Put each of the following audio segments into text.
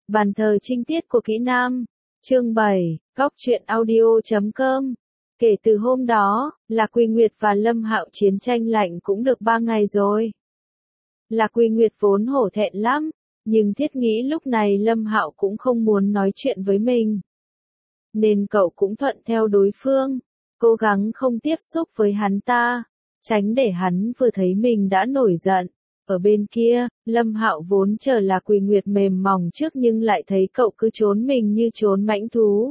Bàn thờ trinh tiết của kỹ nam. Chương 7, Góc truyện audio.com. Kể từ hôm đó, Lạc Quy Nguyệt và Lâm Hạo chiến tranh lạnh cũng được 3 ngày rồi. Lạc Quy Nguyệt vốn hổ thẹn lắm, nhưng thiết nghĩ lúc này Lâm Hạo cũng không muốn nói chuyện với mình. Nên cậu cũng thuận theo đối phương, cố gắng không tiếp xúc với hắn ta, tránh để hắn vừa thấy mình đã nổi giận. Ở bên kia, Lâm Hạo vốn chờ Lạc Quy Nguyệt mềm mỏng trước nhưng lại thấy cậu cứ trốn mình như trốn mãnh thú.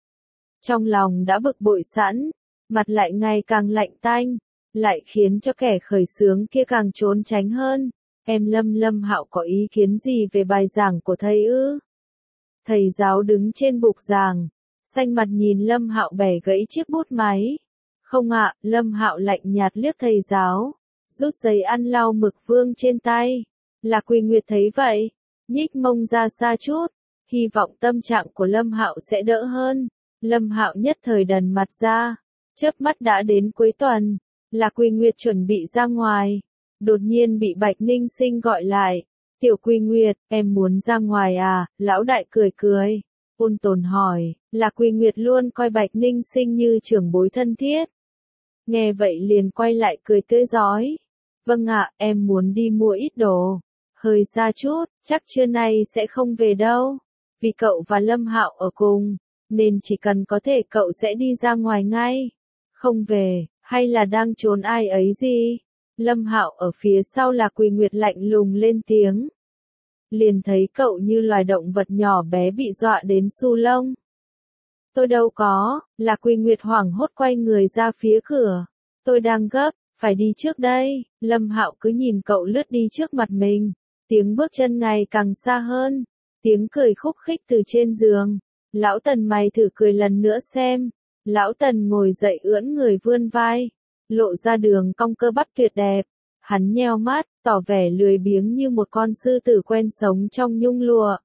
Trong lòng đã bực bội sẵn, mặt lại ngày càng lạnh tanh, lại khiến cho kẻ khởi xướng kia càng trốn tránh hơn. Em Lâm Hạo có ý kiến gì về bài giảng của thầy ư? Thầy giáo đứng trên bục giảng, xanh mặt nhìn Lâm Hạo bẻ gãy chiếc bút máy. Không ạ, Lâm Hạo lạnh nhạt liếc thầy giáo, rút giấy ăn lau mực vương trên tay. Lạc Quy Nguyệt thấy vậy, nhích mông ra xa chút, hy vọng tâm trạng của Lâm Hạo sẽ đỡ hơn. Lâm Hạo nhất thời đần mặt ra, chớp mắt đã đến cuối tuần. Lạc Quy Nguyệt chuẩn bị ra ngoài, đột nhiên bị Bạch Ninh Sinh gọi lại. Tiểu Quy Nguyệt, em muốn ra ngoài à? Lão đại cười cười, ôn tồn hỏi. Lạc Quy Nguyệt luôn coi Bạch Ninh Sinh như trưởng bối thân thiết. Nghe vậy liền quay lại cười tươi rói. Vâng ạ, em muốn đi mua ít đồ. Hơi xa chút, chắc trưa nay sẽ không về đâu. Vì cậu và Lâm Hạo ở cùng, nên chỉ cần có thể cậu sẽ đi ra ngoài ngay. Không về, hay là đang trốn ai ấy gì? Lâm Hạo ở phía sau Lạc Quy Nguyệt lạnh lùng lên tiếng. Liền thấy cậu như loài động vật nhỏ bé bị dọa đến xu lông. Tôi đâu có, Lạc Quy Nguyệt hoảng hốt quay người ra phía cửa. Tôi đang gấp, phải đi trước đây. Lâm Hạo cứ nhìn cậu lướt đi trước mặt mình. Tiếng bước chân ngày càng xa hơn. Tiếng cười khúc khích từ trên giường. Lão Tần mày thử cười lần nữa xem. Lão Tần ngồi dậy ưỡn người vươn vai, lộ ra đường cong cơ bắp tuyệt đẹp. Hắn nheo mắt, tỏ vẻ lười biếng như một con sư tử quen sống trong nhung lụa.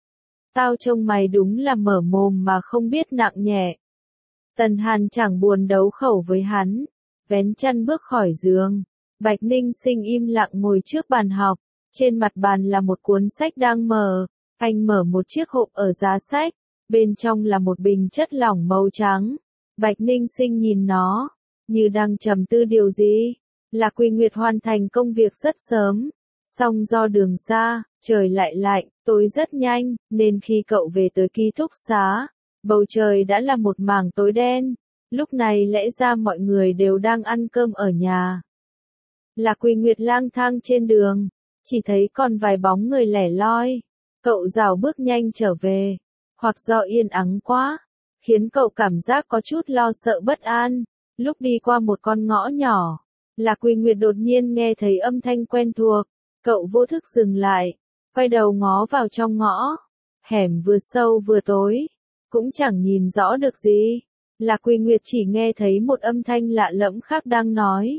Tao trông mày đúng là mở mồm mà không biết nặng nhẹ. Tần Hàn chẳng buồn đấu khẩu với hắn, vén chăn bước khỏi giường. Bạch Ninh Sinh im lặng ngồi trước bàn học, trên mặt bàn là một cuốn sách đang mở. Anh mở một chiếc hộp ở giá sách, bên trong là một bình chất lỏng màu trắng. Bạch Ninh Sinh nhìn nó, như đang trầm tư điều gì. Lạc Quy Nguyệt hoàn thành công việc rất sớm, song do đường xa, trời lại lạnh, tối rất nhanh, nên khi cậu về tới ký túc xá, bầu trời đã là một mảng tối đen. Lúc này lẽ ra mọi người đều đang ăn cơm ở nhà. Lạc Quy Nguyệt lang thang trên đường, chỉ thấy còn vài bóng người lẻ loi. Cậu rảo bước nhanh trở về, hoặc do yên ắng quá, khiến cậu cảm giác có chút lo sợ bất an. Lúc đi qua một con ngõ nhỏ, Lạc Quy Nguyệt đột nhiên nghe thấy âm thanh quen thuộc. Cậu vô thức dừng lại, quay đầu ngó vào trong ngõ. Hẻm vừa sâu vừa tối, cũng chẳng nhìn rõ được gì. Lạc Quy Nguyệt chỉ nghe thấy một âm thanh lạ lẫm khác đang nói.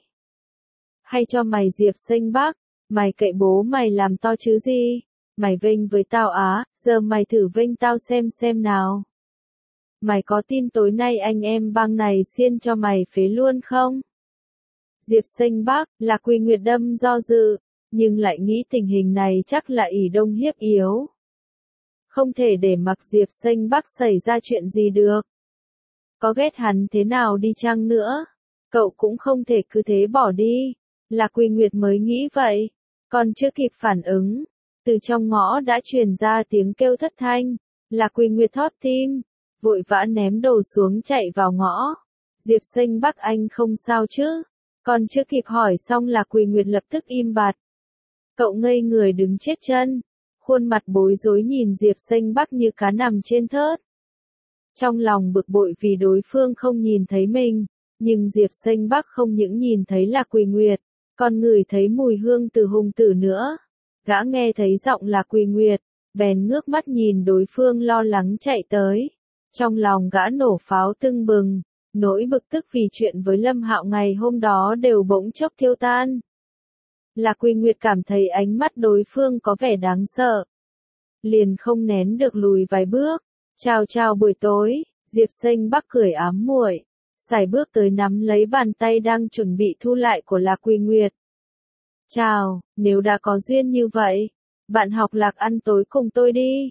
Hay cho mày Diệp Sinh Bắc, mày cậy bố mày làm to chứ gì? Mày vênh với tao á, giờ mày thử vênh tao xem nào. Mày có tin tối nay anh em bang này xiên cho mày phế luôn không? Diệp Sinh Bắc, Lạc Quy Nguyệt đâm do dự, nhưng lại nghĩ tình hình này chắc là ỷ đông hiếp yếu. Không thể để mặc Diệp Sinh Bắc xảy ra chuyện gì được. Có ghét hắn thế nào đi chăng nữa, cậu cũng không thể cứ thế bỏ đi. Lạc Quy Nguyệt mới nghĩ vậy, còn chưa kịp phản ứng, từ trong ngõ đã truyền ra tiếng kêu thất thanh. Lạc Quy Nguyệt thót tim, vội vã ném đồ xuống chạy vào ngõ. Diệp Sinh Bắc anh không sao chứ? Còn chưa kịp hỏi xong Lạc Quy Nguyệt lập tức im bặt. Cậu ngây người đứng chết chân, khuôn mặt bối rối nhìn Diệp Sinh Bắc như cá nằm trên thớt. Trong lòng bực bội vì đối phương không nhìn thấy mình, nhưng Diệp Sinh Bắc không những nhìn thấy Lạc Quy Nguyệt, còn ngửi thấy mùi hương từ hung tử nữa. Gã nghe thấy giọng Lạc Quy Nguyệt, bèn ngước mắt nhìn đối phương lo lắng chạy tới. Trong lòng gã nổ pháo tưng bừng, nỗi bực tức vì chuyện với Lâm Hạo ngày hôm đó đều bỗng chốc thiêu tan. Lạc Quy Nguyệt cảm thấy ánh mắt đối phương có vẻ đáng sợ, liền không nén được lùi vài bước. Chào buổi tối. Diệp Sinh Bắc cười ám muội, sải bước tới nắm lấy bàn tay đang chuẩn bị thu lại của Lạc Quy Nguyệt. Chào, nếu đã có duyên như vậy, bạn học Lạc ăn tối cùng tôi đi.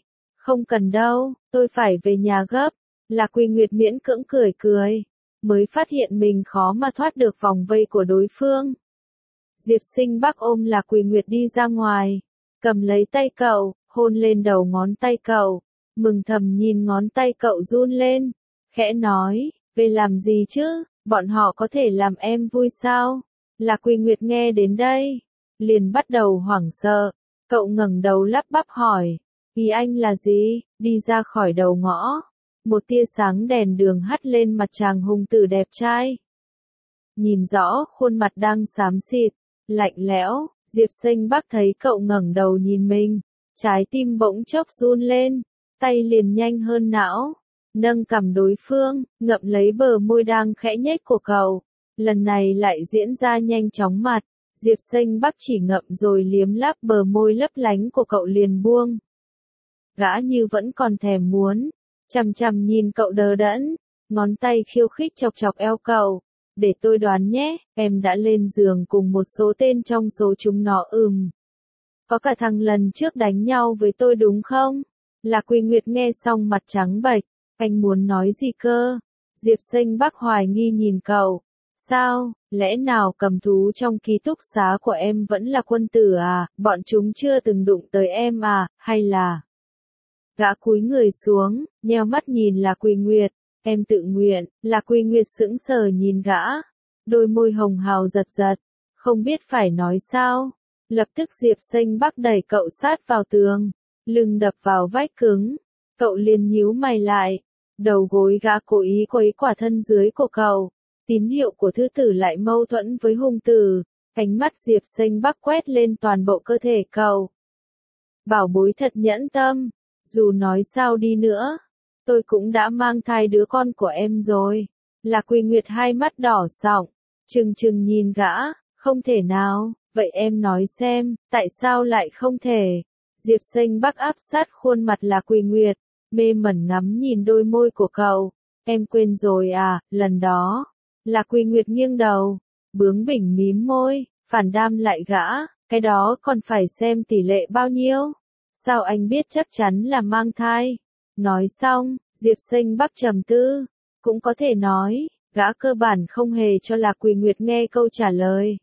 Không cần đâu, tôi phải về nhà gấp. Lạc Quy Nguyệt miễn cưỡng cười cười, mới phát hiện mình khó mà thoát được vòng vây của đối phương. Diệp Sinh Bắc ôm Lạc Quy Nguyệt đi ra ngoài, cầm lấy tay cậu, hôn lên đầu ngón tay cậu, mừng thầm nhìn ngón tay cậu run lên, khẽ nói, về làm gì chứ, bọn họ có thể làm em vui sao? Lạc Quy Nguyệt nghe đến đây, liền bắt đầu hoảng sợ, cậu ngẩng đầu lắp bắp hỏi, ý anh là gì? Đi ra khỏi đầu ngõ, một tia sáng đèn đường hắt lên mặt chàng hùng tử đẹp trai. Nhìn rõ khuôn mặt đang xám xịt, lạnh lẽo, Diệp Sinh Bắc thấy cậu ngẩng đầu nhìn mình, trái tim bỗng chốc run lên, tay liền nhanh hơn não, nâng cằm đối phương, ngậm lấy bờ môi đang khẽ nhếch của cậu. Lần này lại diễn ra nhanh chóng mặt, Diệp Sinh Bắc chỉ ngậm rồi liếm láp bờ môi lấp lánh của cậu liền buông. Gã như vẫn còn thèm muốn, chằm chằm nhìn cậu đờ đẫn, ngón tay khiêu khích chọc chọc eo cậu. Để tôi đoán nhé, em đã lên giường cùng một số tên trong số chúng nó Có cả thằng lần trước đánh nhau với tôi đúng không? Lạc Quy Nguyệt nghe xong mặt trắng bệch, anh muốn nói gì cơ? Diệp Sinh Bắc hoài nghi nhìn cậu. Sao, lẽ nào cầm thú trong ký túc xá của em vẫn là quân tử à, bọn chúng chưa từng đụng tới em à, hay là... Gã cúi người xuống, nheo mắt nhìn Lạc Quy Nguyệt. Em tự nguyện, Lạc Quy Nguyệt sững sờ nhìn gã. Đôi môi hồng hào giật giật, không biết phải nói sao. Lập tức Diệp Sinh Bắc đẩy cậu sát vào tường, lưng đập vào vách cứng. Cậu liền nhíu mày lại, đầu gối gã cố ý quấy quả thân dưới của cậu. Tín hiệu của thư tử lại mâu thuẫn với hung tử. Ánh mắt Diệp Sinh Bắc quét lên toàn bộ cơ thể cậu. Bảo bối thật nhẫn tâm, dù nói sao đi nữa, tôi cũng đã mang thai đứa con của em rồi. Lạc Quy Nguyệt hai mắt đỏ sọng, trừng trừng nhìn gã, không thể nào, vậy em nói xem, tại sao lại không thể? Diệp Sinh Bắc áp sát khuôn mặt Lạc Quy Nguyệt, mê mẩn ngắm nhìn đôi môi của cậu. Em quên rồi à, lần đó. Lạc Quy Nguyệt nghiêng đầu, bướng bỉnh mím môi, phản đam lại gã, cái đó còn phải xem tỷ lệ bao nhiêu. Sao anh biết chắc chắn là mang thai? Nói xong, Diệp Sinh Bắc trầm tư, cũng có thể nói, gã cơ bản không hề cho Lạc Quy Nguyệt nghe câu trả lời.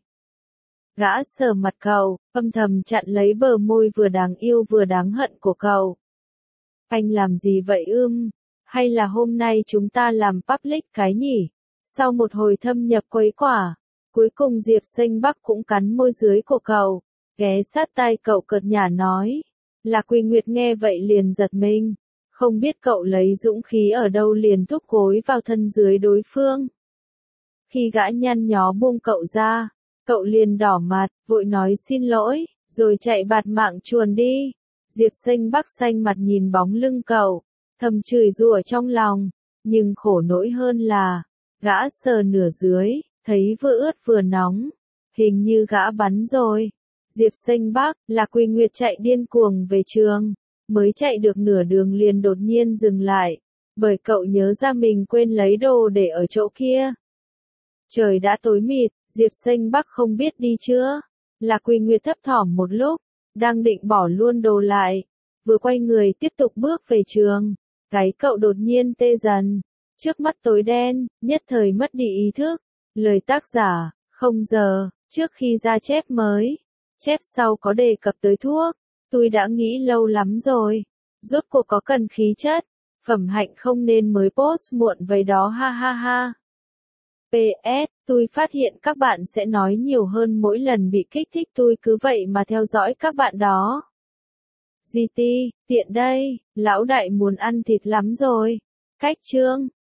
Gã sờ mặt cậu, âm thầm chặn lấy bờ môi vừa đáng yêu vừa đáng hận của cậu. Anh làm gì vậy hay là hôm nay chúng ta làm public cái nhỉ? Sau một hồi thâm nhập quấy quả, cuối cùng Diệp Sinh Bắc cũng cắn môi dưới của cậu, ghé sát tai cậu cợt nhả nói. Lạc Quy Nguyệt nghe vậy liền giật mình, không biết cậu lấy dũng khí ở đâu liền thúc gối vào thân dưới đối phương. Khi gã nhăn nhó buông cậu ra, cậu liền đỏ mặt, vội nói xin lỗi, rồi chạy bạt mạng chuồn đi. Diệp Sinh Bắc xanh mặt nhìn bóng lưng cậu, thầm chửi rủa trong lòng, nhưng khổ nỗi hơn là, gã sờ nửa dưới, thấy vừa ướt vừa nóng, hình như gã bắn rồi. Diệp Sinh Bắc, Lạc Quy Nguyệt chạy điên cuồng về trường, mới chạy được nửa đường liền đột nhiên dừng lại, bởi cậu nhớ ra mình quên lấy đồ để ở chỗ kia. Trời đã tối mịt, Diệp Sinh Bắc không biết đi chưa. Lạc Quy Nguyệt thấp thỏm một lúc, đang định bỏ luôn đồ lại, vừa quay người tiếp tục bước về trường, gáy cậu đột nhiên tê dần, trước mắt tối đen, nhất thời mất đi ý thức. Lời tác giả, 0 giờ, trước khi ra chép mới, chép sau có đề cập tới thuốc, tôi đã nghĩ lâu lắm rồi, rốt cuộc có cần khí chất, phẩm hạnh không nên mới post muộn vậy đó ha ha ha. PS, tôi phát hiện các bạn sẽ nói nhiều hơn mỗi lần bị kích thích, tôi cứ vậy mà theo dõi các bạn đó. GT, tiện đây, lão đại muốn ăn thịt lắm rồi. Cách chương